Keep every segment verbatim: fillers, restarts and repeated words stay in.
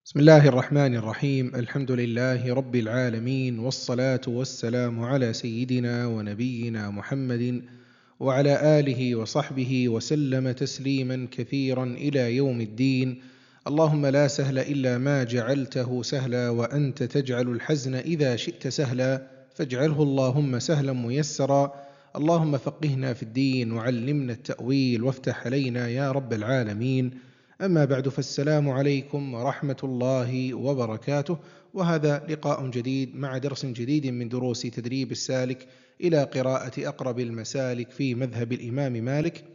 بسم الله الرحمن الرحيم. الحمد لله رب العالمين، والصلاة والسلام على سيدنا ونبينا محمد وعلى آله وصحبه وسلم تسليما كثيرا إلى يوم الدين. اللهم لا سهل إلا ما جعلته سهلا، وأنت تجعل الحزن إذا شئت سهلا، فاجعله اللهم سهلا ميسرا. اللهم فقهنا في الدين وعلمنا التأويل وافتح علينا يا رب العالمين. أما بعد، فالسلام عليكم ورحمة الله وبركاته، وهذا لقاء جديد مع درس جديد من دروس تدريب السالك إلى قراءة أقرب المسالك في مذهب الإمام مالك.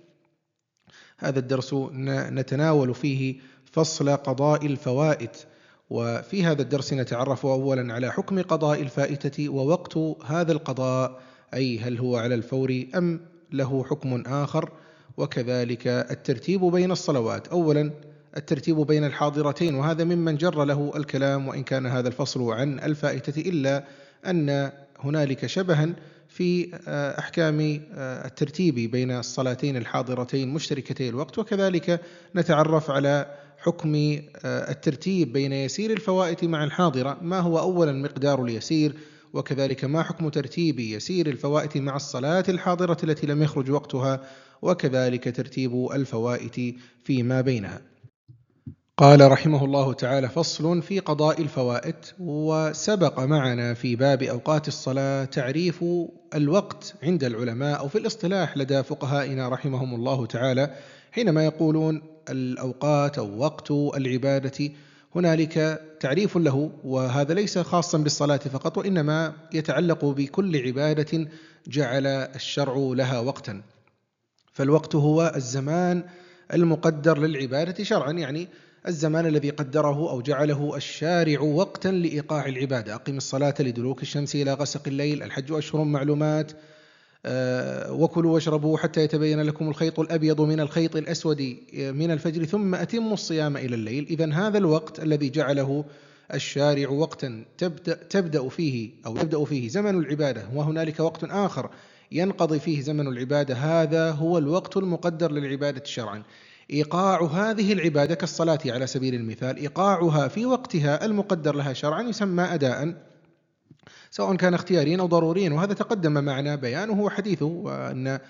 هذا الدرس نتناول فيه فصل قضاء الفوائت، وفي هذا الدرس نتعرف أولا على حكم قضاء الفائتة ووقت هذا القضاء، أي هل هو على الفور أم له حكم آخر، وكذلك الترتيب بين الصلوات. أولا الترتيب بين الحاضرتين، وهذا ممن جر له الكلام، وإن كان هذا الفصل عن الفائتة إلا أن هنالك شبها في أحكام الترتيب بين الصلاتين الحاضرتين مشتركتي الوقت. وكذلك نتعرف على حكم الترتيب بين يسير الفوائت مع الحاضرة، ما هو أولا مقدار اليسير، وكذلك ما حكم ترتيب يسير الفوائت مع الصلاة الحاضرة التي لم يخرج وقتها، وكذلك ترتيب الفوائت فيما بينها. قال رحمه الله تعالى: فصل في قضاء الفوائت. وسبق معنا في باب أوقات الصلاة تعريف الوقت عند العلماء، أو في الاصطلاح لدى فقهائنا رحمهم الله تعالى، حينما يقولون الأوقات أو وقت العبادة هنالك تعريف له، وهذا ليس خاصا بالصلاة فقط، وإنما يتعلق بكل عبادة جعل الشرع لها وقتا. فالوقت هو الزمان المقدر للعبادة شرعا، يعني الزمان الذي قدره أو جعله الشارع وقتا لإيقاع العبادة. أقم الصلاة لدلوك الشمس إلى غسق الليل، الحج أشهر معلومات، آه وكلوا واشربوا حتى يتبين لكم الخيط الأبيض من الخيط الأسود من الفجر ثم أتموا الصيام إلى الليل. إذن هذا الوقت الذي جعله الشارع وقتا تبدأ, تبدأ فيه أو يبدأ فيه زمن العبادة، وهنالك وقت آخر ينقضي فيه زمن العبادة، هذا هو الوقت المقدر للعبادة شرعا. إيقاع هذه العبادة كالصلاة على سبيل المثال، إيقاعها في وقتها المقدر لها شرعا يسمى أداء، سواء كان اختياريا أو ضروريا، وهذا تقدم معنا بيانه وحديثه، وأن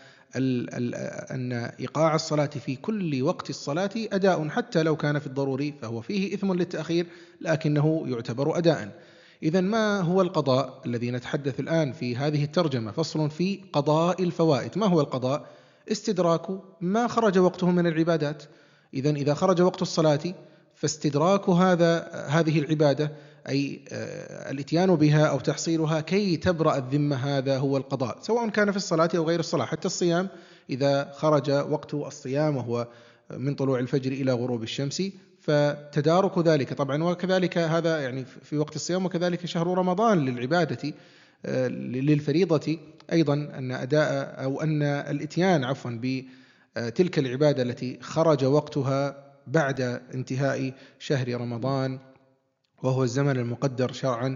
أن إيقاع الصلاة في كل وقت الصلاة أداء، حتى لو كان في الضروري فهو فيه إثم للتأخير لكنه يعتبر أداء. إذن ما هو القضاء الذي نتحدث الآن في هذه الترجمة؟ فصل في قضاء الفوائت. ما هو القضاء؟ استدراك ما خرج وقته من العبادات. إذن إذا خرج وقت الصلاة فاستدراك هذا هذه العبادة، أي الاتيان بها أو تحصيلها كي تبرأ الذمة، هذا هو القضاء، سواء كان في الصلاة أو غير الصلاة. حتى الصيام إذا خرج وقت الصيام وهو من طلوع الفجر إلى غروب الشمس فتدارك ذلك طبعا، وكذلك هذا يعني في وقت الصيام، وكذلك شهر رمضان للعبادة للفريضة أيضا، أن أداء أو أن الاتيان عفوا بتلك العبادة التي خرج وقتها بعد انتهاء شهر رمضان، وهو الزمن المقدر شرعا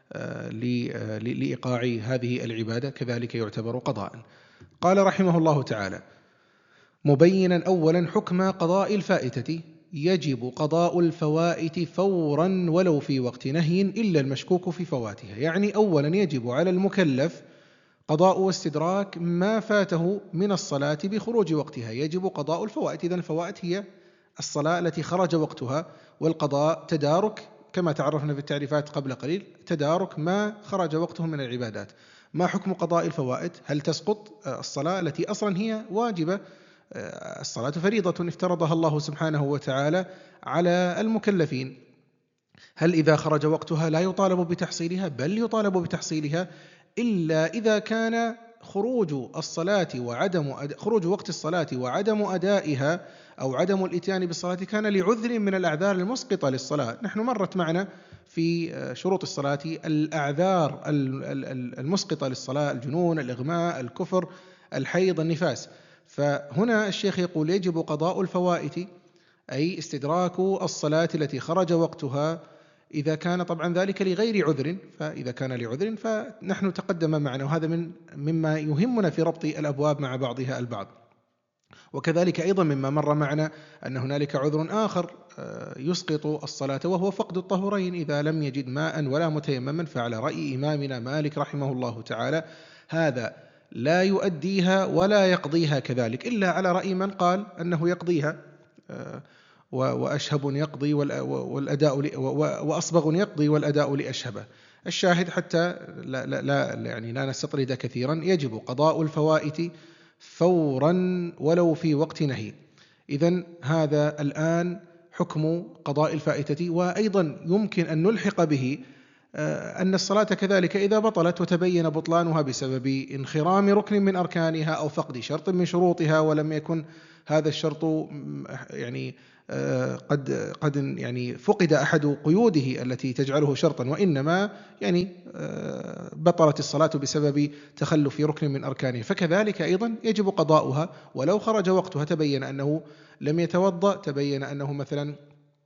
لإيقاع هذه العبادة، كذلك يعتبر قضاء. قال رحمه الله تعالى مبينا أولا حكم قضاء الفائتة: يجب قضاء الفوائت فورا ولو في وقت نهي إلا المشكوك في فواتها. يعني أولا يجب على المكلف قضاء واستدراك ما فاته من الصلاة بخروج وقتها، يجب قضاء الفوائت. إذن الفوائت هي الصلاة التي خرج وقتها، والقضاء تدارك كما تعرفنا في التعريفات قبل قليل، تدارك ما خرج وقته من العبادات. ما حكم قضاء الفوائت؟ هل تسقط الصلاة التي أصلا هي واجبة؟ الصلاة فريضة افترضها الله سبحانه وتعالى على المكلفين، هل إذا خرج وقتها لا يطالب بتحصيلها؟ بل يطالب بتحصيلها، إلا إذا كان خروج الصلاة وعدم أد... خروج وقت الصلاة وعدم أدائها أو عدم الإتيان بالصلاة كان لعذر من الأعذار المسقطة للصلاة. نحن مرت معنا في شروط الصلاة الأعذار المسقطة للصلاة: الجنون، الإغماء، الكفر، الحيض، النفاس. فهنا الشيخ يقول يجب قضاء الفوائت، أي استدراك الصلاة التي خرج وقتها، إذا كان طبعا ذلك لغير عذر. فإذا كان لعذر فنحن تقدم معنا، وهذا من مما يهمنا في ربط الأبواب مع بعضها البعض. وكذلك أيضا مما مر معنا أن هنالك عذر آخر يسقط الصلاة، وهو فقد الطهورين. إذا لم يجد ماء ولا متيمما، فعلى رأي إمامنا مالك رحمه الله تعالى هذا لا يؤديها ولا يقضيها كذلك، إلا على رأي من قال أنه يقضيها، وأشهب يقضي والأداء وأصبغ يقضي والأداء لأشهبه. الشاهد حتى لا, لا, لا يعني لا نستطرد كثيرا، يجب قضاء الفوائت فورا ولو في وقت نهي. إذن هذا الآن حكم قضاء الفائتة. وأيضا يمكن أن نلحق به أن الصلاة كذلك إذا بطلت وتبين بطلانها بسبب انخرام ركن من أركانها أو فقد شرط من شروطها، ولم يكن هذا الشرط يعني قد قد يعني فقد أحد قيوده التي تجعله شرطا، وإنما يعني بطلت الصلاة بسبب تخلف ركن من أركانها، فكذلك أيضا يجب قضاؤها ولو خرج وقتها. تبين أنه لم يتوضأ، تبين أنه مثلا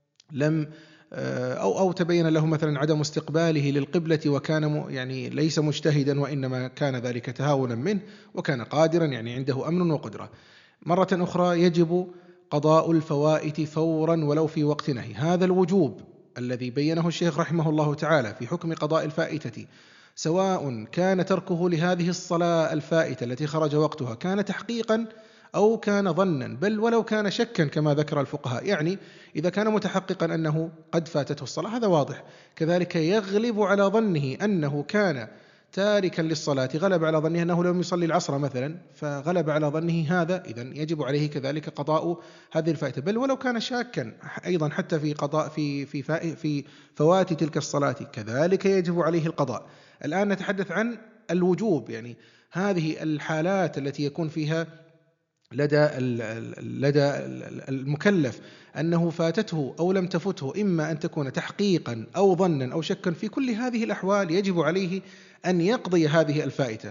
لم أو أو تبين له مثلا عدم استقباله للقبلة، وكان يعني ليس مجتهدا وإنما كان ذلك تهاونا منه، وكان قادرا يعني عنده أمن وقدرة. مرة أخرى يجب قضاء الفوائت فورا ولو في وقت نهي. هذا الوجوب الذي بينه الشيخ رحمه الله تعالى في حكم قضاء الفائتة، سواء كان تركه لهذه الصلاة الفائتة التي خرج وقتها كان تحقيقا أو كان ظنا، بل ولو كان شكا كما ذكر الفقهاء. يعني إذا كان متحققا أنه قد فاتته الصلاة هذا واضح، كذلك يغلب على ظنه أنه كان تاركا للصلاة، غلب على ظنه أنه لم يصلي العصر مثلا فغلب على ظنه هذا، إذن يجب عليه كذلك قضاء هذه الفائتة، بل ولو كان شاكا أيضا حتى في قضاء في في في فوات تلك الصلاة كذلك يجب عليه القضاء. الآن نتحدث عن الوجوب، يعني هذه الحالات التي يكون فيها لدى لدى المكلف أنه فاتته أو لم تفته، إما أن تكون تحقيقا أو ظنا أو شكا، في كل هذه الأحوال يجب عليه أن يقضي هذه الفائتة.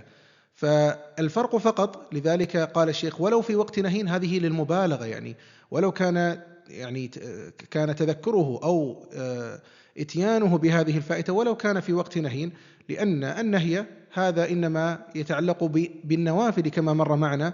فالفرق فقط، لذلك قال الشيخ ولو في وقت نهي، هذه للمبالغة، يعني ولو كان يعني كان تذكره أو اتيانه بهذه الفائتة ولو كان في وقت نهي، لأن النهي هذا إنما يتعلق بالنوافل كما مر معنا،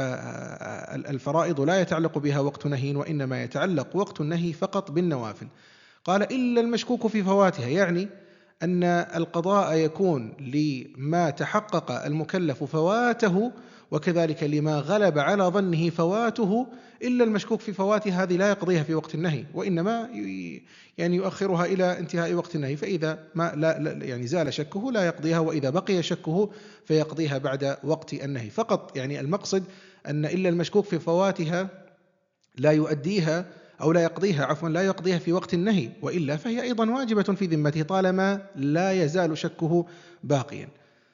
فالفرائض لا يتعلق بها وقت نهي، وإنما يتعلق وقت النهي فقط بالنوافل. قال إلا المشكوك في فواتها، يعني أن القضاء يكون لما تحقق المكلف فواته، وكذلك لما غلب على ظنه فواته، إلا المشكوك في فواتها هذه لا يقضيها في وقت النهي، وإنما يعني يؤخرها إلى انتهاء وقت النهي، فإذا ما لا يعني زال شكه لا يقضيها، وإذا بقي شكه فيقضيها بعد وقت النهي فقط. يعني المقصد أن إلا المشكوك في فواتها لا يؤديها أو لا يقضيها عفوا لا يقضيها في وقت النهي، وإلا فهي أيضا واجبة في ذمته طالما لا يزال شكه باقيا.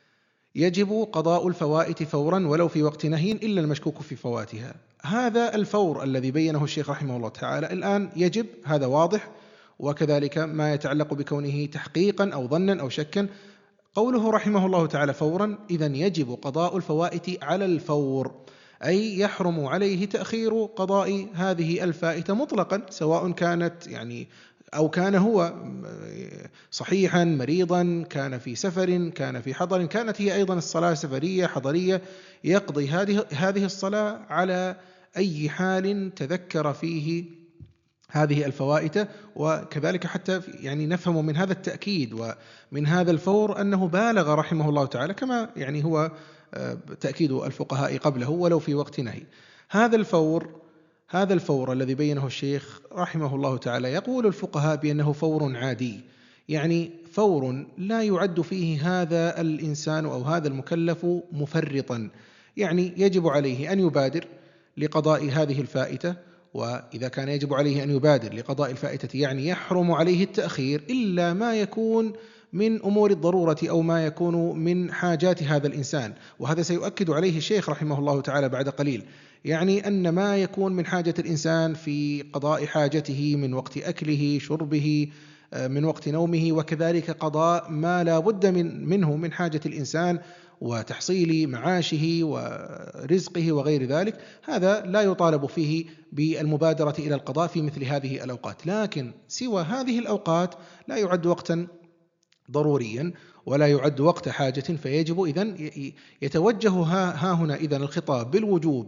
يجب قضاء الفوائت فورا ولو في وقت نهي إلا المشكوك في فواتها. هذا الفور الذي بينه الشيخ رحمه الله تعالى الآن يجب، هذا واضح، وكذلك ما يتعلق بكونه تحقيقا أو ظنا أو شكا. قوله رحمه الله تعالى فورا، إذن يجب قضاء الفوائت على الفور، أي يحرم عليه تأخير قضاء هذه الفائتة مطلقا، سواء كانت يعني أو كان هو صحيحا مريضا، كان في سفر، كان في حضر، كانت هي أيضا الصلاة سفرية حضرية، يقضي هذه هذه الصلاة على أي حال تذكر فيه هذه الفوائت. وكذلك حتى يعني نفهم من هذا التأكيد ومن هذا الفور أنه بالغ رحمه الله تعالى، كما يعني هو تأكيد الفقهاء قبله ولو في وقت نهي. هذا الفور هذا الفور الذي بينه الشيخ رحمه الله تعالى يقول الفقهاء بأنه فور عادي، يعني فور لا يعد فيه هذا الإنسان أو هذا المكلف مفرطا، يعني يجب عليه أن يبادر لقضاء هذه الفائتة. وإذا كان يجب عليه أن يبادر لقضاء الفائتة يعني يحرم عليه التأخير إلا ما يكون من أمور الضرورة أو ما يكون من حاجات هذا الإنسان، وهذا سيؤكد عليه الشيخ رحمه الله تعالى بعد قليل، يعني أن ما يكون من حاجة الإنسان في قضاء حاجته من وقت أكله شربه من وقت نومه، وكذلك قضاء ما لا بد من منه من حاجة الإنسان وتحصيل معاشه ورزقه وغير ذلك، هذا لا يطالب فيه بالمبادرة إلى القضاء في مثل هذه الأوقات. لكن سوى هذه الأوقات لا يعد وقتا ضروريا ولا يعد وقت حاجة، فيجب إذن يتوجه ها هنا إذن الخطاب بالوجوب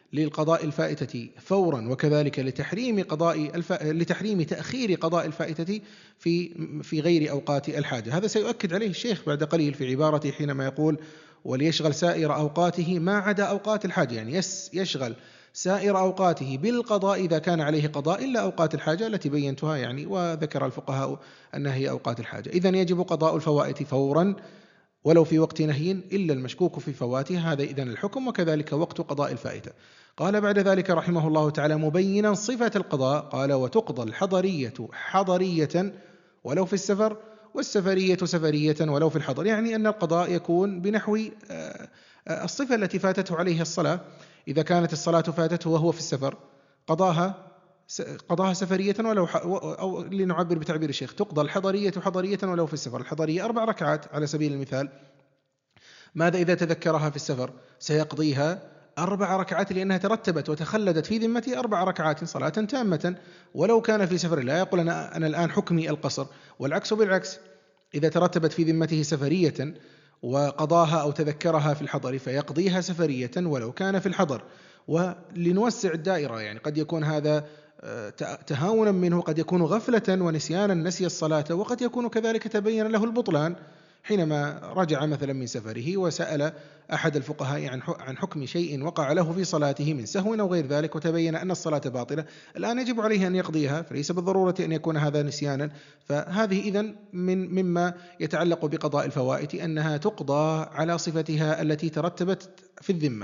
للقضاء الفائتة فورا، وكذلك لتحريم قضاء الف... لتحريم تأخير قضاء الفائتة في في غير أوقات الحاجة. هذا سيؤكد عليه الشيخ بعد قليل في عبارته حينما يقول وليشغل سائر أوقاته ما عدا أوقات الحاجة، يعني يس يشغل سائر أوقاته بالقضاء إذا كان عليه قضاء إلا أوقات الحاجة التي بينتها يعني، وذكر الفقهاء أنها هي أوقات الحاجة. إذن يجب قضاء الفوائت فورا ولو في وقت نهي إلا المشكوك في فواتها، هذا إذن الحكم، وكذلك وقت قضاء الفائتة. قال بعد ذلك رحمه الله تعالى مبينا صفة القضاء، قال وتقضى الحضرية حضرية ولو في السفر، والسفرية سفرية ولو في الحضر، يعني أن القضاء يكون بنحو الصفة التي فاتته عليه الصلاة. إذا كانت الصلاة فاتته وهو في السفر قضاها قضاها سفرية ولو ح... أو لنعبر بتعبير الشيخ تقضى الحضرية حضرية ولو في السفر. الحضرية أربع ركعات على سبيل المثال، ماذا إذا تذكرها في السفر؟ سيقضيها أربع ركعات لأنها ترتبت وتخلدت في ذمته أربع ركعات صلاة تامة، ولو كان في سفر لا يقول أنا, أنا الآن حكمي القصر، والعكس بالعكس، إذا ترتبت في ذمته سفرية وقضاها أو تذكرها في الحضر فيقضيها سفرية ولو كان في الحضر. ولنوسع الدائرة، يعني قد يكون هذا تهاونا منه، قد يكون غفلة ونسيانا نسي الصلاة، وقد يكون كذلك تبين له البطلان حينما رجع مثلا من سفره وسأل أحد الفقهاء عن حكم شيء وقع له في صلاته من سهو أو غير ذلك وتبين أن الصلاة باطلة، الآن يجب عليه أن يقضيها، فليس بالضرورة أن يكون هذا نسيانا. فهذه إذن من مما يتعلق بقضاء الفوائت أنها تقضى على صفتها التي ترتبت في الذمة.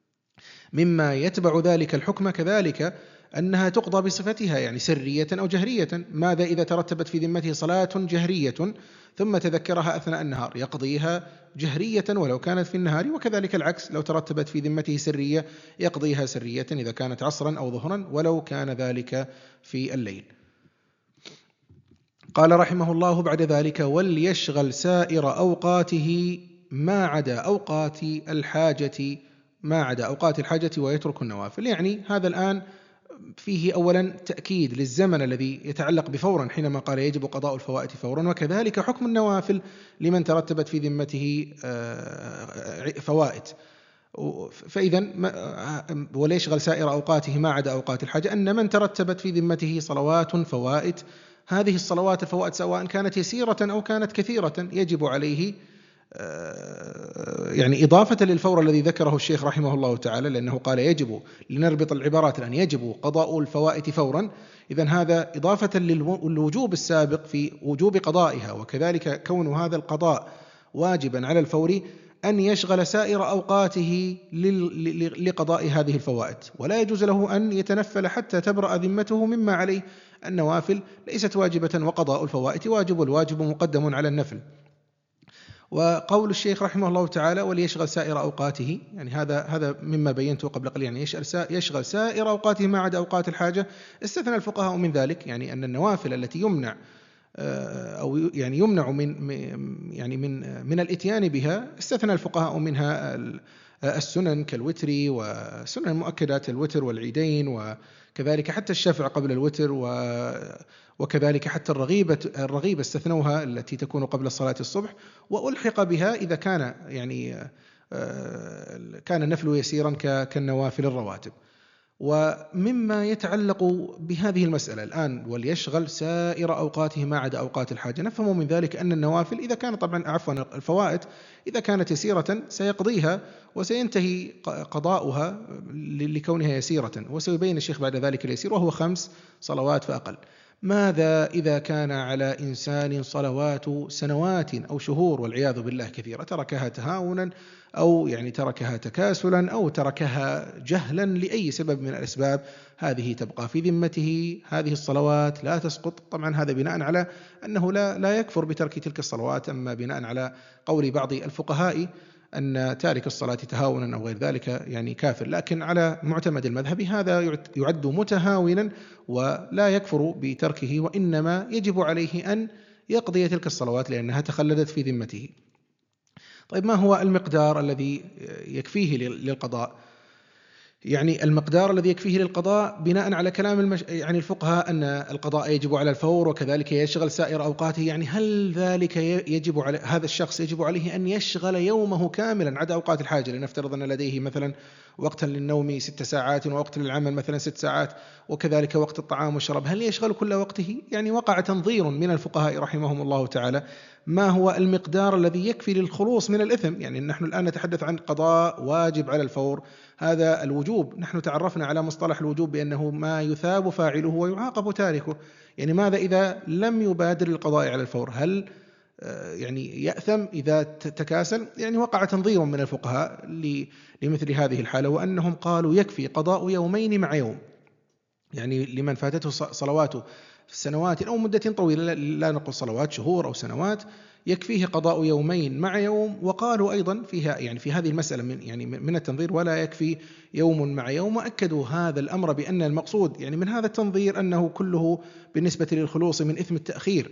مما يتبع ذلك الحكم كذلك أنها تقضى بصفتها، يعني سرية أو جهرية. ماذا إذا ترتبت في ذمته صلاة جهرية ثم تذكرها أثناء النهار؟ يقضيها جهرية ولو كانت في النهار، وكذلك العكس لو ترتبت في ذمته سرية يقضيها سرية إذا كانت عصرا أو ظهرا ولو كان ذلك في الليل. قال رحمه الله بعد ذلك وليشغل سائر أوقاته ما عدا أوقات الحاجة ما عدا أوقات الحاجة ويترك النوافل. يعني هذا الآن فيه أولا تأكيد للزمن الذي يتعلق بفورا حينما قال يجب قضاء الفوائت فورا، وكذلك حكم النوافل لمن ترتبت في ذمته فوائت. فإذا وليشغل سائر أوقاته ما عدا أوقات الحاجة، أن من ترتبت في ذمته صلوات فوائت، هذه الصلوات الفوائت سواء كانت يسيرة أو كانت كثيرة يجب عليه، يعني إضافة للفور الذي ذكره الشيخ رحمه الله تعالى، لأنه قال يجب، لنربط العبارات الآن، يجب قضاء الفوائت فورا، إذن هذا إضافة للوجوب السابق في وجوب قضائها، وكذلك كون هذا القضاء واجبا على الفور أن يشغل سائر أوقاته لقضاء هذه الفوائت، ولا يجوز له أن يتنفل حتى تبرأ ذمته مما عليه. النوافل ليست واجبة وقضاء الفوائت واجب، والواجب مقدم على النفل. وقول الشيخ رحمه الله تعالى وليشغل سائر أوقاته، يعني هذا هذا مما بينته قبل قليل، يعني يشغل سائر أوقاته ما عدا أوقات الحاجة. استثنى الفقهاء من ذلك، يعني أن النوافل التي يمنع أو يعني يمنع من يعني من من الإتيان بها، استثنى الفقهاء منها السنن كالوتر وسنن مؤكدات الوتر والعيدين، وكذلك حتى الشفع قبل الوتر، وكذلك حتى الرغيبة الرغيبة استثنوها التي تكون قبل صلاة الصبح، وألحق بها إذا كان يعني كان النفل يسيرا كالنوافل الرواتب. ومما يتعلق بهذه المسألة الآن وليشغل سائر أوقاته ما عدا أوقات الحاجة، نفهم من ذلك أن النوافل إذا كان طبعا عفوا الفوائد إذا كانت يسيرة سيقضيها وسينتهي قضاؤها لكونها يسيرة، وسيبين الشيخ بعد ذلك اليسير وهو خمس صلوات فأقل. ماذا إذا كان على إنسان صلوات سنوات أو شهور والعياذ بالله كثيرة، تركها تهاونا أو يعني تركها تكاسلا أو تركها جهلا لأي سبب من الأسباب، هذه تبقى في ذمته، هذه الصلوات لا تسقط. طبعا هذا بناء على أنه لا, لا يكفر بترك تلك الصلوات، أما بناء على قول بعض الفقهاء أن تارك الصلاة تهاونا أو غير ذلك يعني كافر، لكن على معتمد المذهب هذا يعد متهاونا ولا يكفر بتركه، وإنما يجب عليه أن يقضي تلك الصلوات لأنها تخلدت في ذمته. طيب ما هو المقدار الذي يكفيه للقضاء؟ يعني المقدار الذي يكفيه للقضاء بناء على كلام المش... يعني الفقهاء أن القضاء يجب على الفور وكذلك يشغل سائر أوقاته. يعني هل ذلك يجب على هذا الشخص يجب عليه أن يشغل يومه كاملا عدا أوقات الحاجة؟ لنفترض أن لديه مثلا وقتا للنوم ست ساعات ووقت للعمل مثلا ست ساعات وكذلك وقت الطعام والشراب، هل يشغل كل وقته؟ يعني وقع تنظير من الفقهاء رحمهم الله تعالى ما هو المقدار الذي يكفي للخلوص من الإثم. يعني نحن الآن نتحدث عن قضاء واجب على الفور، هذا الوجوب نحن تعرفنا على مصطلح الوجوب بأنه ما يثاب فاعله ويعاقب تاركه. يعني ماذا إذا لم يبادر القضاء على الفور؟ هل يعني يأثم إذا تكاسل؟ يعني وقع تنظير من الفقهاء لمثل هذه الحالة، وأنهم قالوا يكفي قضاء يومين مع يوم. يعني لمن فاتته صلواته في سنوات أو مدة طويلة، لا نقول صلوات شهور أو سنوات، يكفيه قضاء يومين مع يوم. وقالوا أيضا فيها يعني في هذه المسألة من يعني من التنظير ولا يكفي يوم مع يوم، وأكدوا هذا الأمر بأن المقصود يعني من هذا التنظير أنه كله بالنسبة للخلوص من إثم التأخير،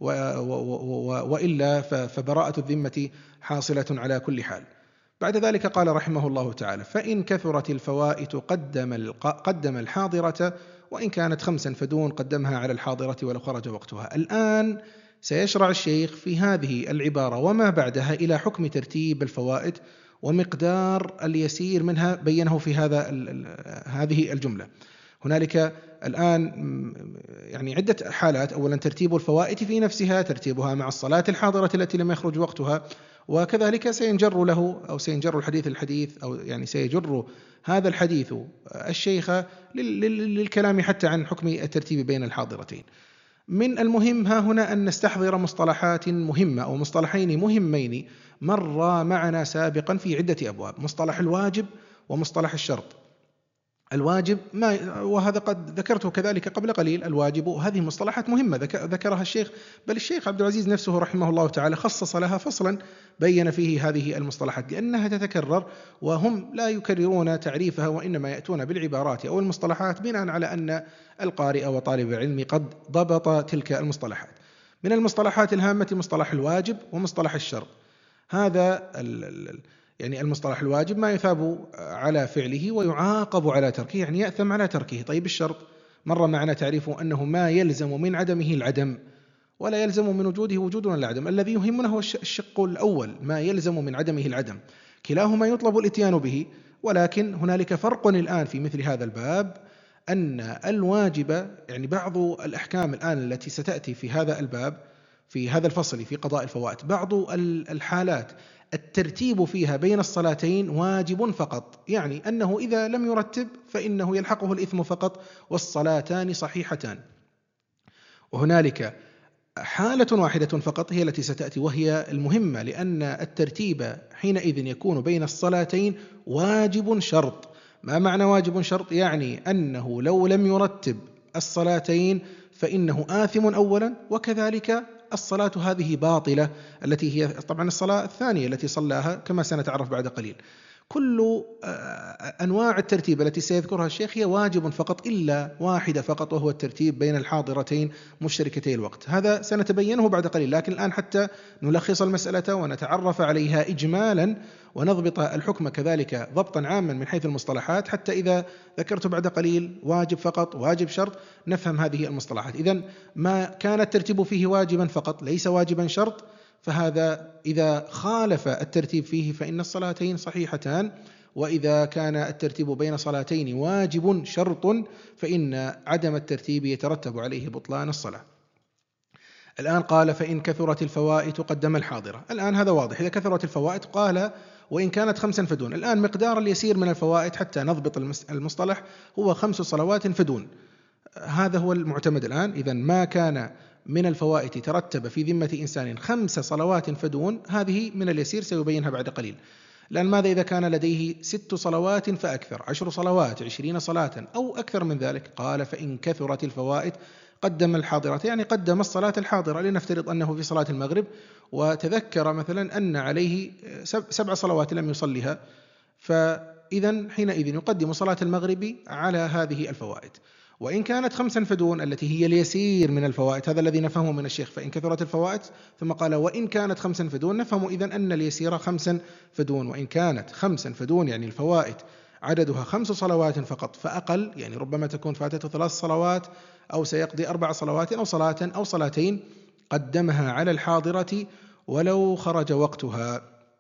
وإلا فبراءة الذمة حاصلة على كل حال. بعد ذلك قال رحمه الله تعالى: فإن كثرت الفوائت قدم قدم الحاضرة، وإن كانت خمسا فدون قدمها على الحاضرة ولو خرج وقتها. الآن سيشرع الشيخ في هذه العبارة وما بعدها إلى حكم ترتيب الفوائد ومقدار اليسير منها بينه في هذا هذه الجملة. هنالك الآن يعني عدة حالات. أولا ترتيب الفوائد في نفسها، ترتيبها مع الصلاة الحاضرة التي لم يخرج وقتها، وكذلك سينجر له أو سينجر الحديث الحديث أو يعني سيجر هذا الحديث الشيخ للكلام حتى عن حكم الترتيب بين الحاضرتين. من المهم ها هنا أن نستحضر مصطلحات مهمة أو مصطلحين مهمين مر معنا سابقا في عدة أبواب: مصطلح الواجب ومصطلح الشرط. الواجب ما وهذا قد ذكرته كذلك قبل قليل. الواجب هذه مصطلحات مهمة ذكرها الشيخ، بل الشيخ عبد العزيز نفسه رحمه الله تعالى خصص لها فصلا بين فيه هذه المصطلحات لأنها تتكرر، وهم لا يكررون تعريفها وإنما يأتون بالعبارات أو المصطلحات بناء على أن القارئ وطالب العلم قد ضبط تلك المصطلحات. من المصطلحات الهامة مصطلح الواجب ومصطلح الشرط. هذا ال يعني المصطلح الواجب ما يثاب على فعله ويعاقب على تركه، يعني يأثم على تركه. طيب الشرط مر معنا تعريفه أنه ما يلزم من عدمه العدم ولا يلزم من وجوده وجود ولا عدم. الذي يهمنا هو الشق الأول، ما يلزم من عدمه العدم، كلاهما يطلب الاتيان به، ولكن هنالك فرق الآن في مثل هذا الباب، أن الواجب يعني بعض الأحكام الآن التي ستأتي في هذا الباب في هذا الفصل في قضاء الفوائت، بعض الحالات الترتيب فيها بين الصلاتين واجب فقط، يعني أنه إذا لم يرتب فإنه يلحقه الإثم فقط والصلاتان صحيحتان. وهنالك حالة واحدة فقط هي التي ستأتي وهي المهمة، لأن الترتيب حينئذ يكون بين الصلاتين واجب شرط. ما معنى واجب شرط؟ يعني أنه لو لم يرتب الصلاتين فإنه آثم أولا، وكذلك الصلاة هذه باطلة التي هي طبعا الصلاة الثانية التي صلاها كما سنتعرف بعد قليل. كل أنواع الترتيب التي سيذكرها الشيخ هي واجب فقط إلا واحدة فقط، وهو الترتيب بين الحاضرتين مشتركتي الوقت. هذا سنتبينه بعد قليل، لكن الآن حتى نلخص المسألة ونتعرف عليها إجمالا ونضبط الحكم كذلك ضبطا عاما من حيث المصطلحات، حتى إذا ذكرت بعد قليل واجب فقط واجب شرط نفهم هذه المصطلحات. إذن ما كان الترتيب فيه واجبا فقط ليس واجبا شرط، فهذا إذا خالف الترتيب فيه فإن الصلاتين صحيحتان، وإذا كان الترتيب بين صلاتين واجب شرط فإن عدم الترتيب يترتب عليه بطلان الصلاة. الآن قال: فإن كثرت الفوائت قدم الحاضرة. الآن هذا واضح، إذا كثرت الفوائت قال وإن كانت خمسا فدون. الآن مقدار اليسير من الفوائت حتى نضبط المصطلح هو خمس صلوات فدون، هذا هو المعتمد الآن. إذن ما كان من الفوائت ترتب في ذمة إنسان خمس صلوات فدون، هذه من اليسير سيبينها بعد قليل. لأن ماذا إذا كان لديه ست صلوات فأكثر، عشر صلوات، عشرين صلاة أو أكثر من ذلك؟ قال: فإن كثرت الفوائت قدم الحاضرة، يعني قدم الصلاة الحاضرة. لنفترض أنه في صلاة المغرب وتذكر مثلا أن عليه سبع صلوات لم يصلها، فإذا حينئذ يقدم صلاة المغرب على هذه الفوائت. وإن كانت خمسا فدون التي هي اليسير من الفوائت، هذا الذي نفهمه من الشيخ: فإن كثرت الفوائت، ثم قال وإن كانت خمسا فدون، نفهم إذن أن اليسير خمسا فدون. وإن كانت خمسا فدون يعني الفوائت عددها خمس صلوات فقط فأقل، يعني ربما تكون فاتته ثلاث صلوات أو سيقضي أربع صلوات أو صلاة أو صلاتين، قدمها على الحاضرة ولو خرج وقتها.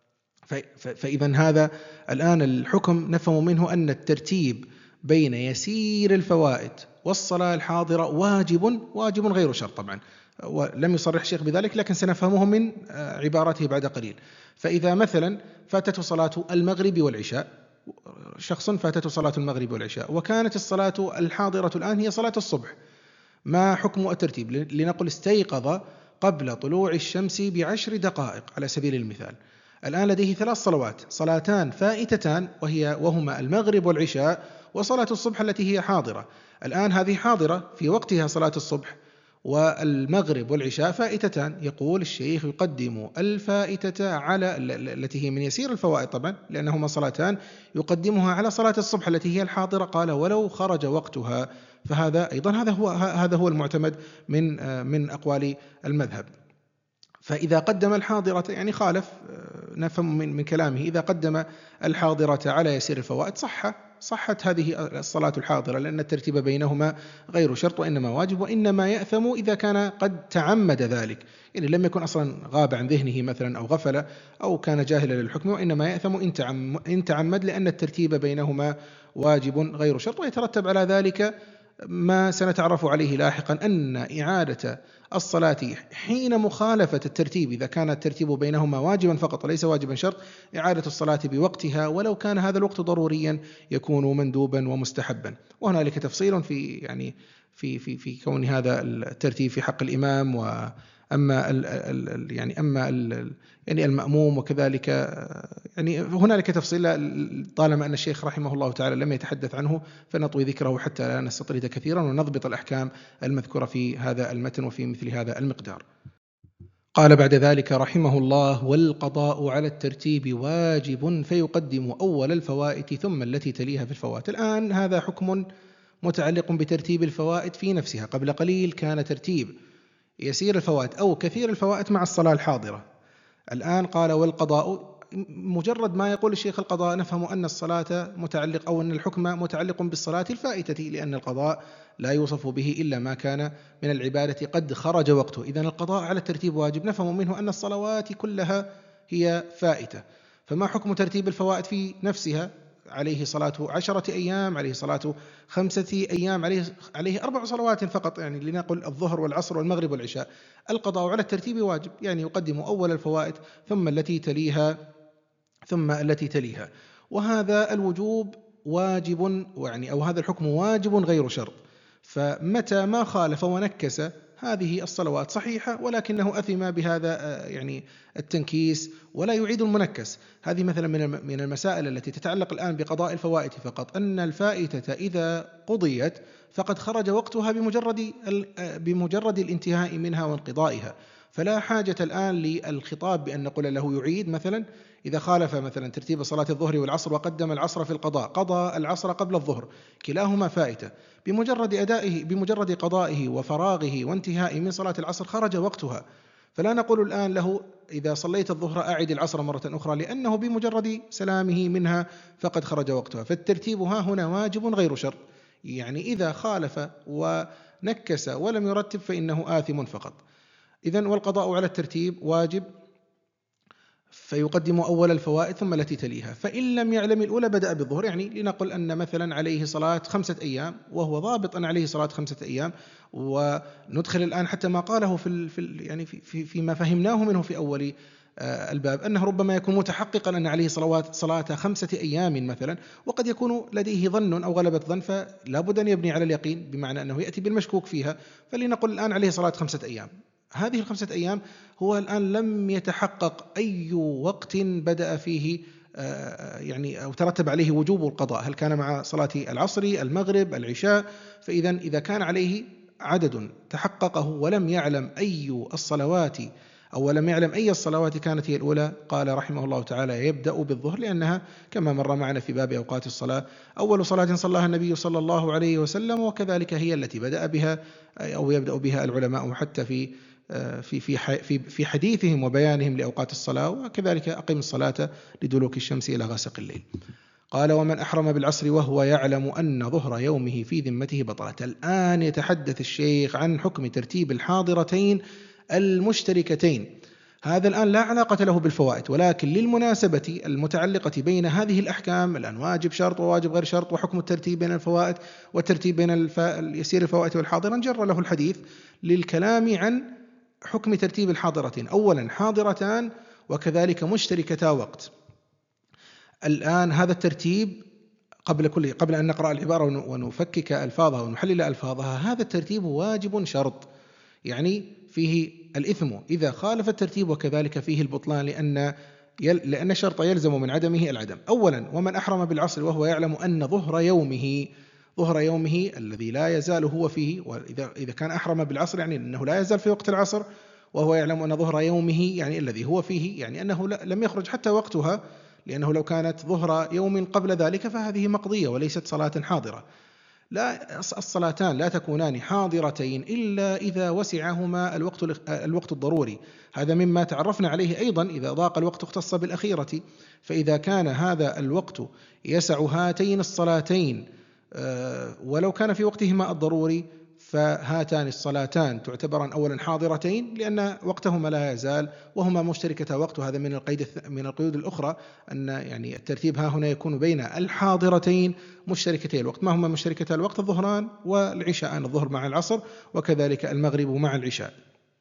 فإذا هذا الآن الحكم نفهم منه أن الترتيب بين يسير الفوائد والصلاة الحاضرة واجب واجب غير شرط. طبعا ولم يصرح الشيخ بذلك، لكن سنفهمه من عبارته بعد قليل. فإذا مثلا فاتته صلاة المغرب والعشاء، شخص فاتته صلاة المغرب والعشاء وكانت الصلاة الحاضرة الآن هي صلاة الصبح، ما حكم الترتيب؟ لنقل استيقظ قبل طلوع الشمس بعشر دقائق على سبيل المثال، الآن لديه ثلاث صلوات، صلاتان فائتتان وهي وهما المغرب والعشاء وصلاة الصبح التي هي حاضرة. الآن هذه حاضرة في وقتها صلاة الصبح والمغرب والعشاء فائتتان، يقول الشيخ يقدم الفائتة على التي هي من يسير الفوائد طبعا لأنهما صلاتان، يقدمها على صلاة الصبح التي هي الحاضرة، قال ولو خرج وقتها. فهذا أيضا هذا هو هذا هو المعتمد من من أقوال المذهب. فإذا قدم الحاضرة يعني خالف، نفهم من من كلامه إذا قدم الحاضرة على يسير الفوائد صح صحت هذه الصلاة الحاضرة، لأن الترتيب بينهما غير شرط وإنما واجب، وإنما يأثم إذا كان قد تعمد ذلك، يعني لم يكن أصلا غاب عن ذهنه مثلا أو غفل أو كان جاهلا للحكم، وإنما يأثم إن تعمد، لأن الترتيب بينهما واجب غير شرط. ويترتب على ذلك ما سنتعرف عليه لاحقا، أن إعادة الصلاة حين مخالفة الترتيب إذا كان الترتيب بينهما واجبا فقط وليس واجبا شرط، إعادة الصلاة بوقتها ولو كان هذا الوقت ضروريا يكون مندوبا ومستحبا. وهنالك تفصيل في يعني في في في كون هذا الترتيب في حق الإمام، وأما ال ال يعني أما ال يعني المأموم وكذلك، يعني هنالك تفصيل طالما أن الشيخ رحمه الله تعالى لم يتحدث عنه فنطوي ذكره حتى لا نستطرد كثيرا ونضبط الأحكام المذكورة في هذا المتن وفي مثل هذا المقدار. قال بعد ذلك رحمه الله: والقضاء على الترتيب واجب فيقدم أول الفوائد ثم التي تليها في الفوائد. الآن هذا حكم متعلق بترتيب الفوائد في نفسها. قبل قليل كان ترتيب يسير الفوائد أو كثير الفوائد مع الصلاة الحاضرة. الآن قال والقضاء، مجرد ما يقول الشيخ القضاء نفهم أن الصلاة متعلق أو أن الحكم متعلق بالصلاة الفائتة، لأن القضاء لا يوصف به إلا ما كان من العبادة قد خرج وقته. إذن القضاء على الترتيب واجب، نفهم منه أن الصلوات كلها هي فائتة. فما حكم ترتيب الفوائد في نفسها؟ عليه صلاة عشرة أيام، عليه صلاة خمسة أيام، عليه عليه أربع صلوات فقط، يعني لنقل الظهر والعصر والمغرب والعشاء. القضاء على الترتيب واجب، يعني يقدم أول الفوائد ثم التي تليها ثم التي تليها. وهذا الوجوب واجب، يعني أو هذا الحكم واجب غير شرط. فمتى ما خالف ونكس هذه الصلوات صحيحة، ولكنه أثم بهذا يعني التنكيس ولا يعيد المنكس. هذه مثلا من المسائل التي تتعلق الآن بقضاء الفوائد فقط، أن الفائتة إذا قضيت فقد خرج وقتها بمجرد بمجرد الانتهاء منها وانقضائها، فلا حاجة الآن للخطاب بأن نقول له يعيد. مثلا إذا خالف مثلا ترتيب صلاة الظهر والعصر وقدم العصر في القضاء، قضى العصر قبل الظهر، كلاهما فائتة، بمجرد أدائه بمجرد قضائه وفراغه وانتهائه من صلاة العصر خرج وقتها. فلا نقول الآن له إذا صليت الظهر أعد العصر مرة أخرى، لأنه بمجرد سلامه منها فقد خرج وقتها. فالترتيب ها هنا واجب غير شرط، يعني إذا خالف ونكس ولم يرتب فإنه آثم فقط. إذن والقضاء على الترتيب واجب فيقدم أول الفوائد ثم التي تليها. فإن لم يعلم الأولى بدأ بالظهر، يعني لنقل أن مثلا عليه صلاة خمسة أيام وهو ضابط أن عليه صلاة خمسة أيام، وندخل الآن حتى ما قاله في في يعني في في فيما فهمناه منه في أول الباب، أنه ربما يكون متحققا أن عليه صلوات صلاة خمسة أيام مثلا، وقد يكون لديه ظن أو غلبة ظن، فلا بد أن يبني على اليقين، بمعنى أنه يأتي بالمشكوك فيها. فلنقل الآن عليه صلاة خمسة أيام، هذه الخمسة أيام هو الآن لم يتحقق أي وقت بدأ فيه يعني أو ترتب عليه وجوب القضاء، هل كان مع صلاة العصر المغرب العشاء. فإذا إذا كان عليه عدد تحققه ولم يعلم أي الصلوات أو لم يعلم أي الصلوات كانت هي الأولى، قال رحمه الله تعالى يبدأ بالظهر، لأنها كما مر معنا في باب أوقات الصلاة أول صلاة صلاها النبي صلى الله عليه وسلم، وكذلك هي التي بدأ بها أو يبدأ بها العلماء حتى في في في في حديثهم وبيانهم لأوقات الصلاة، وكذلك أقم الصلاة لدلوك الشمس إلى غسق الليل. قال: ومن أحرم بالعصر وهو يعلم أن ظهر يومه في ذمته بطلت. الآن يتحدث الشيخ عن حكم ترتيب الحاضرتين المشتركتين. هذا الآن لا علاقة له بالفوائد، ولكن للمناسبة المتعلقة بين هذه الأحكام، الآن واجب شرط وواجب غير شرط، وحكم الترتيب بين الفوائد والترتيب بين الف... يسير الفوائد والحاضرة، جر له الحديث للكلام عن حكم ترتيب الحاضرتين. أولا حاضرتان وكذلك مشتركتا وقت. الآن هذا الترتيب قبل كل قبل أن نقرأ العبارة ونفكك ألفاظها ونحلل ألفاظها، هذا الترتيب واجب شرط، يعني فيه الإثم إذا خالف الترتيب، وكذلك فيه البطلان لأن يل لأن الشرط يلزم من عدمه العدم. أولا: ومن أحرم بالعصر وهو يعلم أن ظهر يومه، ظهر يومه الذي لا يزال هو فيه، وإذا إذا كان أحرم بالعصر يعني أنه لا يزال في وقت العصر، وهو يعلم أن ظهر يومه يعني الذي هو فيه، يعني أنه لم يخرج حتى وقتها، لأنه لو كانت ظهر يوم قبل ذلك فهذه مقضية وليست صلاة حاضرة. لا، الصلاتان لا تكونان حاضرتين إلا إذا وسعهما الوقت الوقت الضروري. هذا مما تعرفنا عليه أيضا، إذا ضاق الوقت اختص بالأخيرة. فإذا كان هذا الوقت يسع هاتين الصلاتين ولو كان في وقتهما الضروري، فهاتان الصلاتان تعتبران أولا حاضرتين لأن وقتهما لا يزال، وهما مشتركة وقت. هذا من القيد من القيود الأخرى، أن يعني الترتيب ها هنا يكون بين الحاضرتين مشتركتي الوقت. ما هما مشتركتا الوقت؟ الظهران والعشاءان، الظهر مع العصر وكذلك المغرب مع العشاء.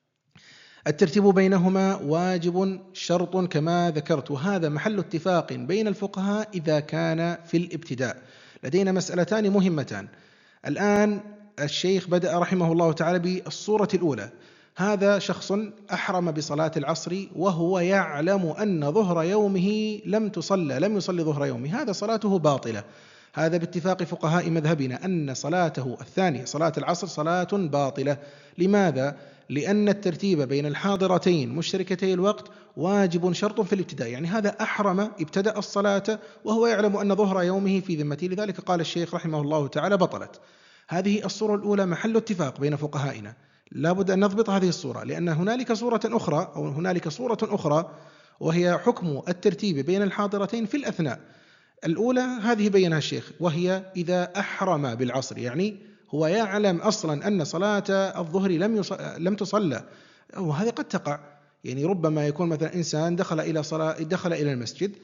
الترتيب بينهما واجب شرط كما ذكرت، وهذا محل اتفاق بين الفقهاء إذا كان في الابتداء. لدينا مسألتان مهمتان. الآن الشيخ بدأ رحمه الله تعالى بالصورة الأولى. هذا شخص أحرم بصلاة العصر وهو يعلم أن ظهر يومه لم تصلى لم يصلي ظهر يومه، هذا صلاته باطلة. هذا باتفاق فقهاء مذهبنا أن صلاته الثانية صلاة العصر صلاة باطلة. لماذا؟ لأن الترتيب بين الحاضرتين مشتركتي الوقت واجب شرط في الابتداء، يعني هذا أحرم ابتدأ الصلاة وهو يعلم أن ظهر يومه في ذمته، لذلك قال الشيخ رحمه الله تعالى بطلت. هذه الصورة الأولى محل اتفاق بين فقهائنا، لا بد أن نضبط هذه الصورة، لأن هنالك صورة أخرى أو هنالك صورة أخرى وهي حكم الترتيب بين الحاضرتين في الأثناء. الأولى هذه بينها الشيخ، وهي إذا أحرم بالعصر، يعني هو يعلم أصلا أن صلاة الظهر لم لم تصلى، وهذا قد تقع. يعني ربما يكون مثلا إنسان دخل إلى صلاة دخل إلى المسجد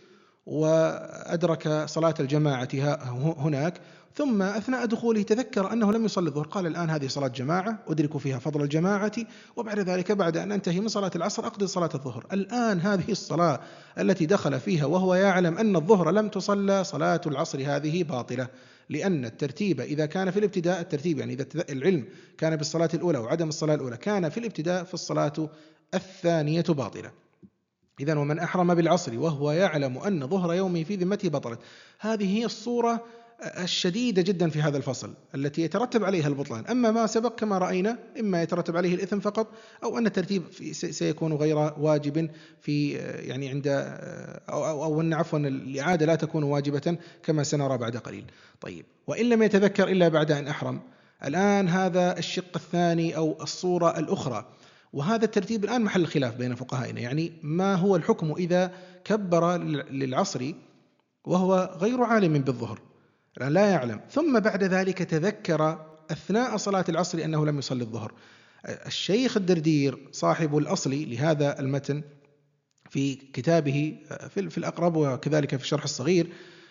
وأدرك صلاة الجماعة هناك، ثم أثناء دخوله تذكر أنه لم يصلي الظهر، قال الآن هذه صلاة جماعة أدرك فيها فضل الجماعة، وبعد ذلك بعد أن أنتهي من صلاة العصر أقضي صلاة الظهر. الآن هذه الصلاة التي دخل فيها وهو يعلم أن الظهر لم تصلى، صلاة العصر هذه باطلة، لأن الترتيب إذا كان في الابتداء، الترتيب يعني إذا العلم كان بالصلاة الأولى وعدم الصلاة الأولى كان في الابتداء، فالصلاة الثانية باطلة. إذن ومن أحرم بالعصر وهو يعلم أن ظهر يومه في ذمته بطلت. هذه هي الصورة الشديدة جدا في هذا الفصل التي يترتب عليها البطلان. أما ما سبق كما رأينا إما يترتب عليه الإثم فقط، أو أن الترتيب سيكون غير واجب في يعني عند أو, أو, أو أن عفوا الإعادة لا تكون واجبة كما سنرى بعد قليل. طيب، وإن لم يتذكر إلا بعد أن أحرم، الآن هذا الشق الثاني أو الصورة الأخرى، وهذا الترتيب الآن محل خلاف بين فقهائنا. يعني ما هو الحكم إذا كبر للعصر وهو غير عالم بالظهر، لا يعلم، ثم بعد ذلك تذكر أثناء صلاة العصر أنه لم يصلي الظهر؟ الشيخ الدردير صاحب الأصل لهذا المتن في كتابه في الأقرب وكذلك في الشرح الصغير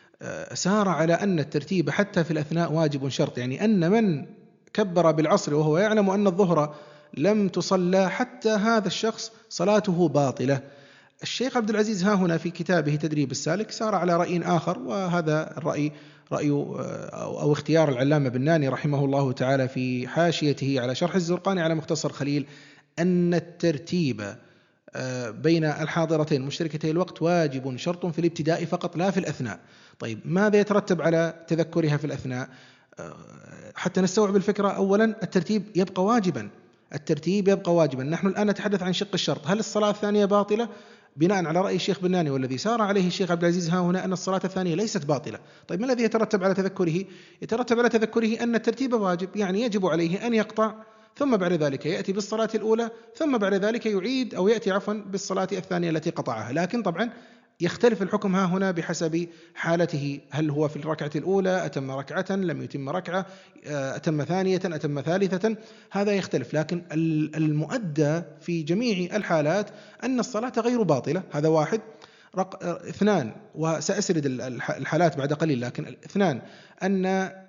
سار على أن الترتيب حتى في الأثناء واجب شرط، يعني أن من كبر بالعصر وهو يعلم أن الظهر لم تصلى حتى هذا الشخص صلاته باطلة. الشيخ عبد العزيز ها هنا في كتابه تدريب السالك سار على رأي آخر، وهذا الرأي رأي أو اختيار العلامة بناني رحمه الله تعالى في حاشيته على شرح الزرقاني على مختصر خليل، أن الترتيب بين الحاضرتين مشتركتي الوقت واجب شرط في الابتداء فقط لا في الأثناء. طيب، ماذا يترتب على تذكرها في الأثناء؟ حتى نستوعب الفكرة، أولا الترتيب يبقى واجبا، الترتيب يبقى واجبا. نحن الآن نتحدث عن شق الشرط، هل الصلاة الثانية باطلة؟ بناء على رأي الشيخ بناني والذي سار عليه الشيخ عبد العزيز ها هنا أن الصلاة الثانية ليست باطلة. طيب، ما الذي يترتب على تذكره؟ يترتب على تذكره أن الترتيب واجب، يعني يجب عليه أن يقطع ثم بعد ذلك يأتي بالصلاة الأولى، ثم بعد ذلك يعيد أو يأتي عفوا بالصلاة الثانية التي قطعها. لكن طبعا يختلف الحكم ها هنا بحسب حالته، هل هو في الركعة الأولى أتم ركعة، لم يتم ركعة، أتم ثانية، أتم ثالثة، هذا يختلف. لكن المؤدى في جميع الحالات أن الصلاة غير باطلة، هذا واحد. رق... اثنان، وسأسرد الحالات بعد قليل، لكن اثنان أن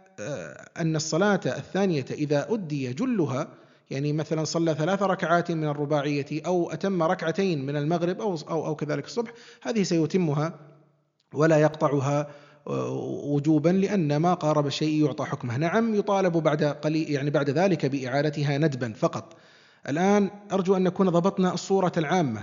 أن الصلاة الثانية إذا أدي جلها، يعني مثلا صلى ثلاث ركعات من الرباعية أو أتم ركعتين من المغرب أو أو أو كذلك الصبح، هذه سيتمها ولا يقطعها وجوبا، لأن ما قارب الشيء يعطى حكمه. نعم يطالب بعد قليل يعني بعد ذلك بإعادتها ندبا فقط. الآن أرجو أن نكون ضبطنا الصورة العامة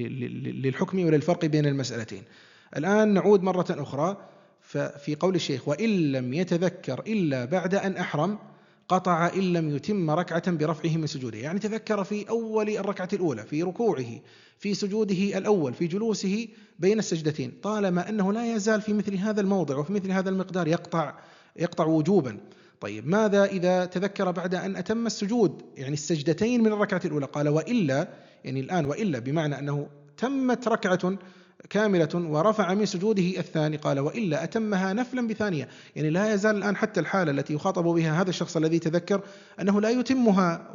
للحكم وللفرق بين المسألتين. الآن نعود مرة أخرى في قول الشيخ: وإن لم يتذكر إلا بعد أن أحرم قطع إن لم يتم ركعة برفعه من سجوده. يعني تذكر في أول الركعة الأولى، في ركوعه، في سجوده الأول، في جلوسه بين السجدتين، طالما أنه لا يزال في مثل هذا الموضع وفي مثل هذا المقدار يقطع يقطع وجوبا. طيب ماذا إذا تذكر بعد أن أتم السجود، يعني السجدتين من الركعة الأولى؟ قال: وإلا، يعني الآن وإلا بمعنى أنه تمت ركعة كاملة ورفع من سجوده الثاني، قال: وإلا أتمها نفلا بثانية. يعني لا يزال الآن حتى الحالة التي يخاطب بها هذا الشخص الذي تذكر أنه لا يتمها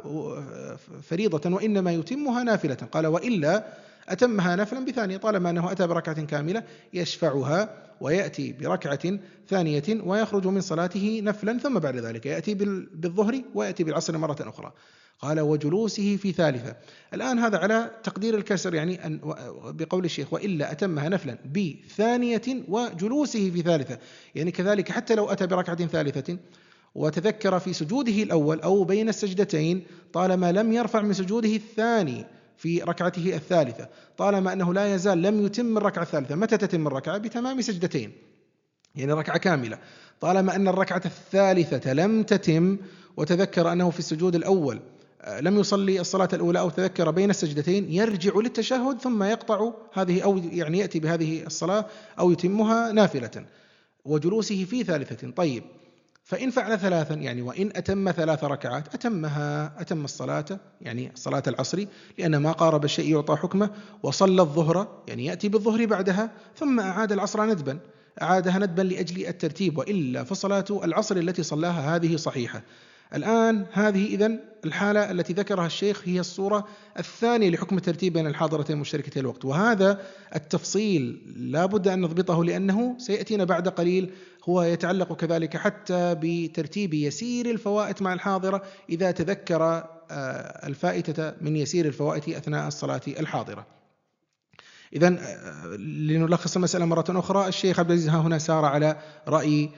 فريضة وإنما يتمها نافلة، قال: وإلا أتمها نفلا بثانية، طالما أنه أتى بركعة كاملة يشفعها ويأتي بركعة ثانية ويخرج من صلاته نفلا، ثم بعد ذلك يأتي بالظهر ويأتي بالعصر مرة أخرى. قال: وجلوسه في ثالثة. الآن هذا على تقدير الكسر، يعني أن بقول الشيخ: وإلا أتمها نفلا بثانية وجلوسه في ثالثة، يعني كذلك حتى لو أتى بركعة ثالثة وتذكر في سجوده الأول أو بين السجدتين، طالما لم يرفع من سجوده الثاني في ركعته الثالثة، طالما أنه لا يزال لم يتم الركعة الثالثة. متى تتم الركعة؟ بتمام سجدتين، يعني ركعة كاملة. طالما أن الركعة الثالثة لم تتم وتذكر أنه في السجود الأول لم يصلي الصلاة الأولى أو تذكر بين السجدتين، يرجع للتشهد ثم يقطع هذه، أو يعني يأتي بهذه الصلاة أو يتمها نافلة، وجلوسه في ثالثة. طيب فإن فعل ثلاثا، يعني وإن أتم ثلاث ركعات أتمها أتم الصلاة، يعني صلاة العصر، لأن ما قارب الشيء يعطى حكمه، وصلى الظهر، يعني يأتي بالظهر بعدها، ثم أعاد العصر ندبا، أعادها ندبا لأجل الترتيب، وإلا فصلاة العصر التي صلاها هذه صحيحة. الآن هذه إذن الحالة التي ذكرها الشيخ هي الصورة الثانية لحكم الترتيب بين الحاضرتين المشتركتين الوقت، وهذا التفصيل لا بد أن نضبطه لأنه سيأتينا بعد قليل، هو يتعلق كذلك حتى بترتيب يسير الفوائت مع الحاضرة إذا تذكر الفائتة من يسير الفوائت أثناء الصلاة الحاضرة. إذن لنلخص المسألة مرة أخرى، الشيخ عبد العزيز ها هنا سار على رأي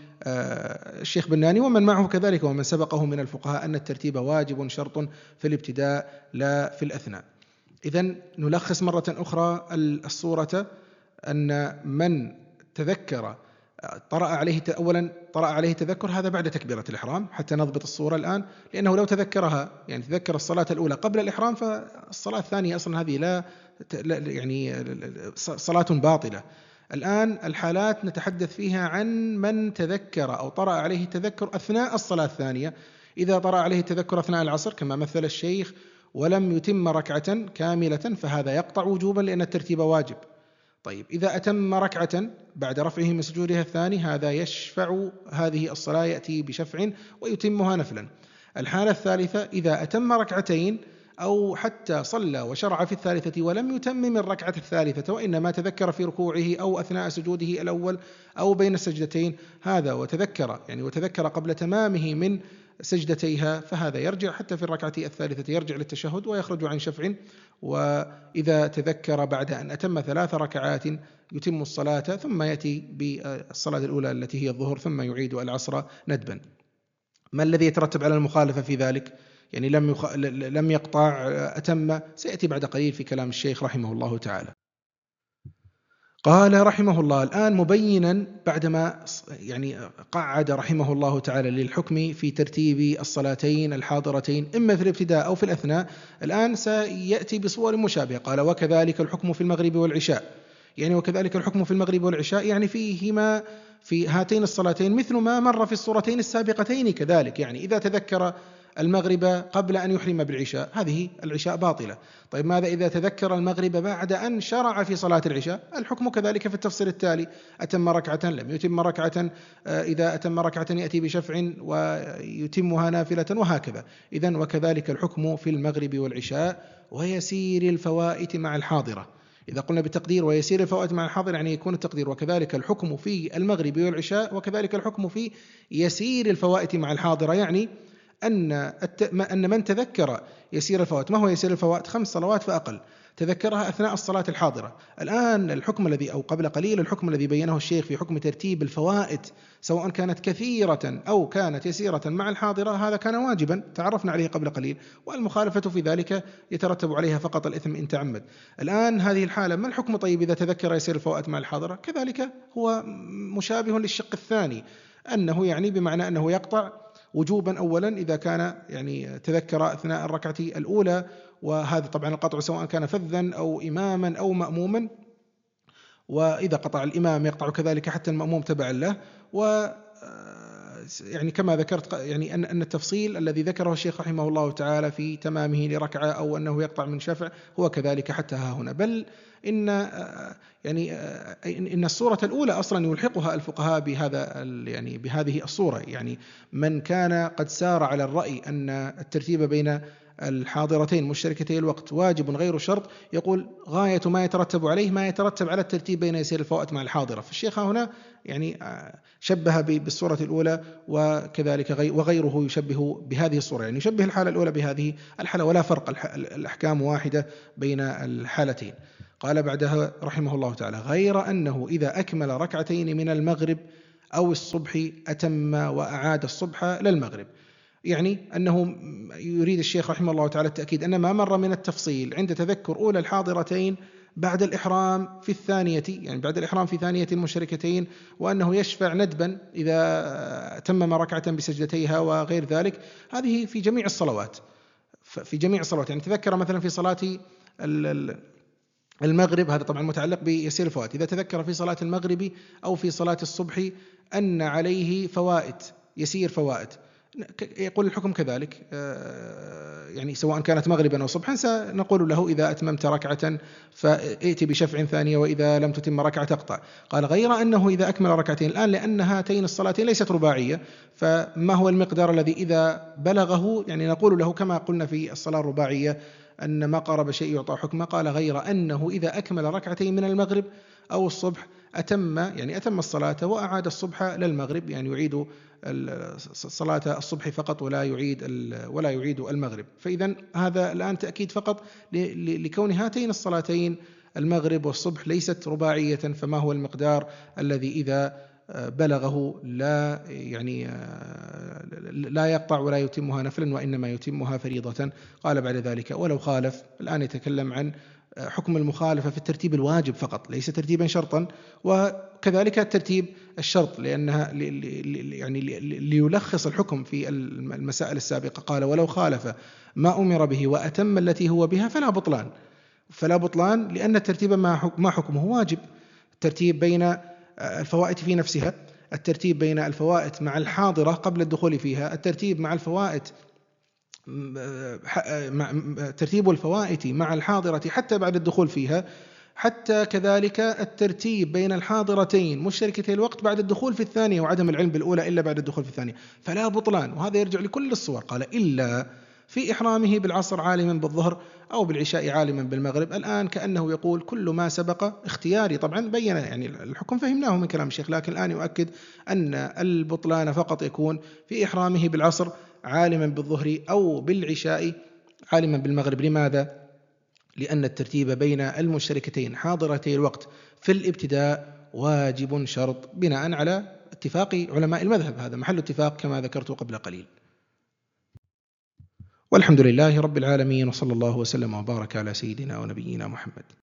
الشيخ بناني ومن معه كذلك ومن سبقه من الفقهاء أن الترتيب واجب شرط في الابتداء لا في الأثناء. إذن نلخص مرة أخرى الصورة: أن من تذكر طرأ عليه أولا طرأ عليه تذكر، هذا بعد تكبيرة الإحرام، حتى نضبط الصورة الآن، لأنه لو تذكرها يعني تذكر الصلاة الأولى قبل الإحرام فالصلاة الثانية أصلا هذه لا يعني صلاة باطلة. الآن الحالات نتحدث فيها عن من تذكر أو طرأ عليه التذكر أثناء الصلاة الثانية. إذا طرأ عليه التذكر أثناء العصر كما مثل الشيخ ولم يتم ركعة كاملة فهذا يقطع وجوبا لأن الترتيب واجب. طيب إذا أتم ركعة بعد رفعه من سجودها الثاني هذا يشفع هذه الصلاة، يأتي بشفع ويتمها نفلا. الحالة الثالثة إذا أتم ركعتين أو حتى صلى وشرع في الثالثة ولم يتمم الركعة الثالثة وإنما تذكر في ركوعه أو أثناء سجوده الأول أو بين السجدتين هذا وتذكر يعني وتذكر قبل تمامه من سجدتيها، فهذا يرجع حتى في الركعة الثالثة يرجع للتشهد ويخرج عن شفع. وإذا تذكر بعد أن أتم ثلاث ركعات يتم الصلاة ثم يأتي بالصلاة الأولى التي هي الظهر ثم يعيد العصر ندبا. ما الذي يترتب على المخالفة في ذلك؟ يعني لم يخ... لم يقطع أتم، سيأتي بعد قليل في كلام الشيخ رحمه الله تعالى. قال رحمه الله الآن مبينا بعدما يعني قعد رحمه الله تعالى للحكم في ترتيب الصلاتين الحاضرتين إما في الابتداء أو في الأثناء، الآن سيأتي بصور مشابهة. قال وكذلك الحكم في المغرب والعشاء، يعني وكذلك الحكم في المغرب والعشاء يعني فيهما في هاتين الصلاتين مثل ما مر في الصورتين السابقتين كذلك. يعني إذا تذكر المغرب قبل أن يحرم بالعشاء، هذه العشاء باطلة. طيب ماذا إذا تذكر المغرب بعد أن شرع في صلاة العشاء؟ الحكم كذلك في التفصيل التالي: أتم ركعة، لم يتم ركعة، إذا أتم ركعة يأتي بشفع ويتمها نافلة، وهكذا. إذن وكذلك الحكم في المغرب والعشاء ويسير الفوائت مع الحاضرة. إذا قلنا بتقدير ويسير الفوائت مع الحاضر يعني يكون التقدير وكذلك الحكم في المغرب والعشاء وكذلك الحكم في يسير الفوائت مع الحاضرة، يعني أن أن من تذكر يسير الفوائت، ما هو يسير الفوائت؟ خمس صلوات فأقل، تذكرها أثناء الصلاة الحاضرة. الآن الحكم الذي أو قبل قليل الحكم الذي بينه الشيخ في حكم ترتيب الفوائت سواء كانت كثيرة أو كانت يسيرة مع الحاضرة، هذا كان واجبا تعرفنا عليه قبل قليل، والمخالفة في ذلك يترتب عليها فقط الإثم إن تعمد. الآن هذه الحالة ما الحكم؟ طيب إذا تذكر يسير الفوائت مع الحاضرة، كذلك هو مشابه للشق الثاني، أنه يعني بمعنى أنه يقطع وجوبا أولا إذا كان يعني تذكر أثناء الركعة الأولى، وهذا طبعا القطع سواء كان فذا أو إماما أو مأموما، وإذا قطع الإمام يقطع كذلك حتى المأموم تبعا له. و يعني كما ذكرت يعني أن أن التفصيل الذي ذكره الشيخ رحمه الله تعالى في تمامه لركعة أو أنه يقطع من شفع هو كذلك حتى ها هنا. بل إن يعني إن الصورة الأولى أصلا يلحقها الفقهاء بهذا يعني بهذه الصورة، يعني من كان قد سار على الرأي أن الترتيب بين الحاضرتين مشتركتي الوقت واجب غير شرط، يقول غاية ما يترتب عليه ما يترتب على الترتيب بين يسير الفوائت مع الحاضرة. فالشيخ هنا يعني شبه بالصورة الأولى، وكذلك وغيره يشبه بهذه الصورة، يعني يشبه الحالة الأولى بهذه الحالة ولا فرق، الأحكام واحدة بين الحالتين. قال بعدها رحمه الله تعالى: غير أنه إذا أكمل ركعتين من المغرب أو الصبح أتم وأعاد الصبح للمغرب. يعني أنه يريد الشيخ رحمه الله تعالى التأكيد أن ما مر من التفصيل عند تذكر أولى الحاضرتين بعد الإحرام في الثانية، يعني بعد الإحرام في ثانية المشتركتين، وأنه يشفع ندبا إذا تمم ركعة بسجدتيها وغير ذلك، هذه في جميع الصلوات، في جميع الصلوات. يعني تذكر مثلا في صلاة المغرب، هذا طبعا متعلق بيسير الفوائت، إذا تذكر في صلاة المغرب أو في صلاة الصبح أن عليه فوائت يسير فوائت، يقول الحكم كذلك، يعني سواء كانت مغربا أو صبحا سنقول له إذا أتممت ركعة فائت بشفع ثانية، وإذا لم تتم ركعة تقطع. قال غير أنه إذا أكمل ركعتين، الآن لأن هاتين الصلاتين ليست رباعية، فما هو المقدار الذي إذا بلغه يعني نقول له كما قلنا في الصلاة الرباعية أن ما قارب شيء يعطى حكمه. قال غير أنه إذا أكمل ركعتين من المغرب أو الصبح أتم يعني أتم الصلاة وأعاد الصبح للمغرب، يعني يعيد صلاة الصبح فقط ولا يعيد ولا يعيد المغرب. فإذا هذا الآن تأكيد فقط لكون هاتين الصلاتين المغرب والصبح ليست رباعية، فما هو المقدار الذي إذا بلغه لا يعني لا يقطع ولا يتمها نفلا وإنما يتمها فريضة. قال بعد ذلك: ولو خالف. الآن يتكلم عن حكم المخالفة في الترتيب الواجب فقط، ليس ترتيبا شرطا، وكذلك الترتيب الشرط، لأنها يعني ليلخص الحكم في المسائل السابقة. قال: ولو خالف ما أمر به وأتم التي هو بها فلا بطلان. فلا بطلان لأن الترتيب ما حكمه واجب، الترتيب بين الفوائت في نفسها، الترتيب بين الفوائت مع الحاضرة قبل الدخول فيها، الترتيب مع الفوائت ترتيب الفوائت مع الحاضرة حتى بعد الدخول فيها، حتى كذلك الترتيب بين الحاضرتين مشتركتي الوقت بعد الدخول في الثانية، وعدم العلم بالأولى إلا بعد الدخول في الثانية، فلا بطلان. وهذا يرجع لكل الصور. قال: إلا في إحرامه بالعصر عالما بالظهر أو بالعشاء عالما بالمغرب. الآن كأنه يقول كل ما سبق اختياري، طبعا بين يعني الحكم فهمناه من كلام الشيخ، لكن الآن يؤكد أن البطلان فقط يكون في إحرامه بالعصر عالما بالظهر أو بالعشاء عالما بالمغرب. لماذا؟ لأن الترتيب بين المشتركتين حاضرتي الوقت في الابتداء واجب شرط بناء على اتفاق علماء المذهب، هذا محل اتفاق كما ذكرت قبل قليل. والحمد لله رب العالمين، وصلى الله وسلم وبارك على سيدنا ونبينا محمد.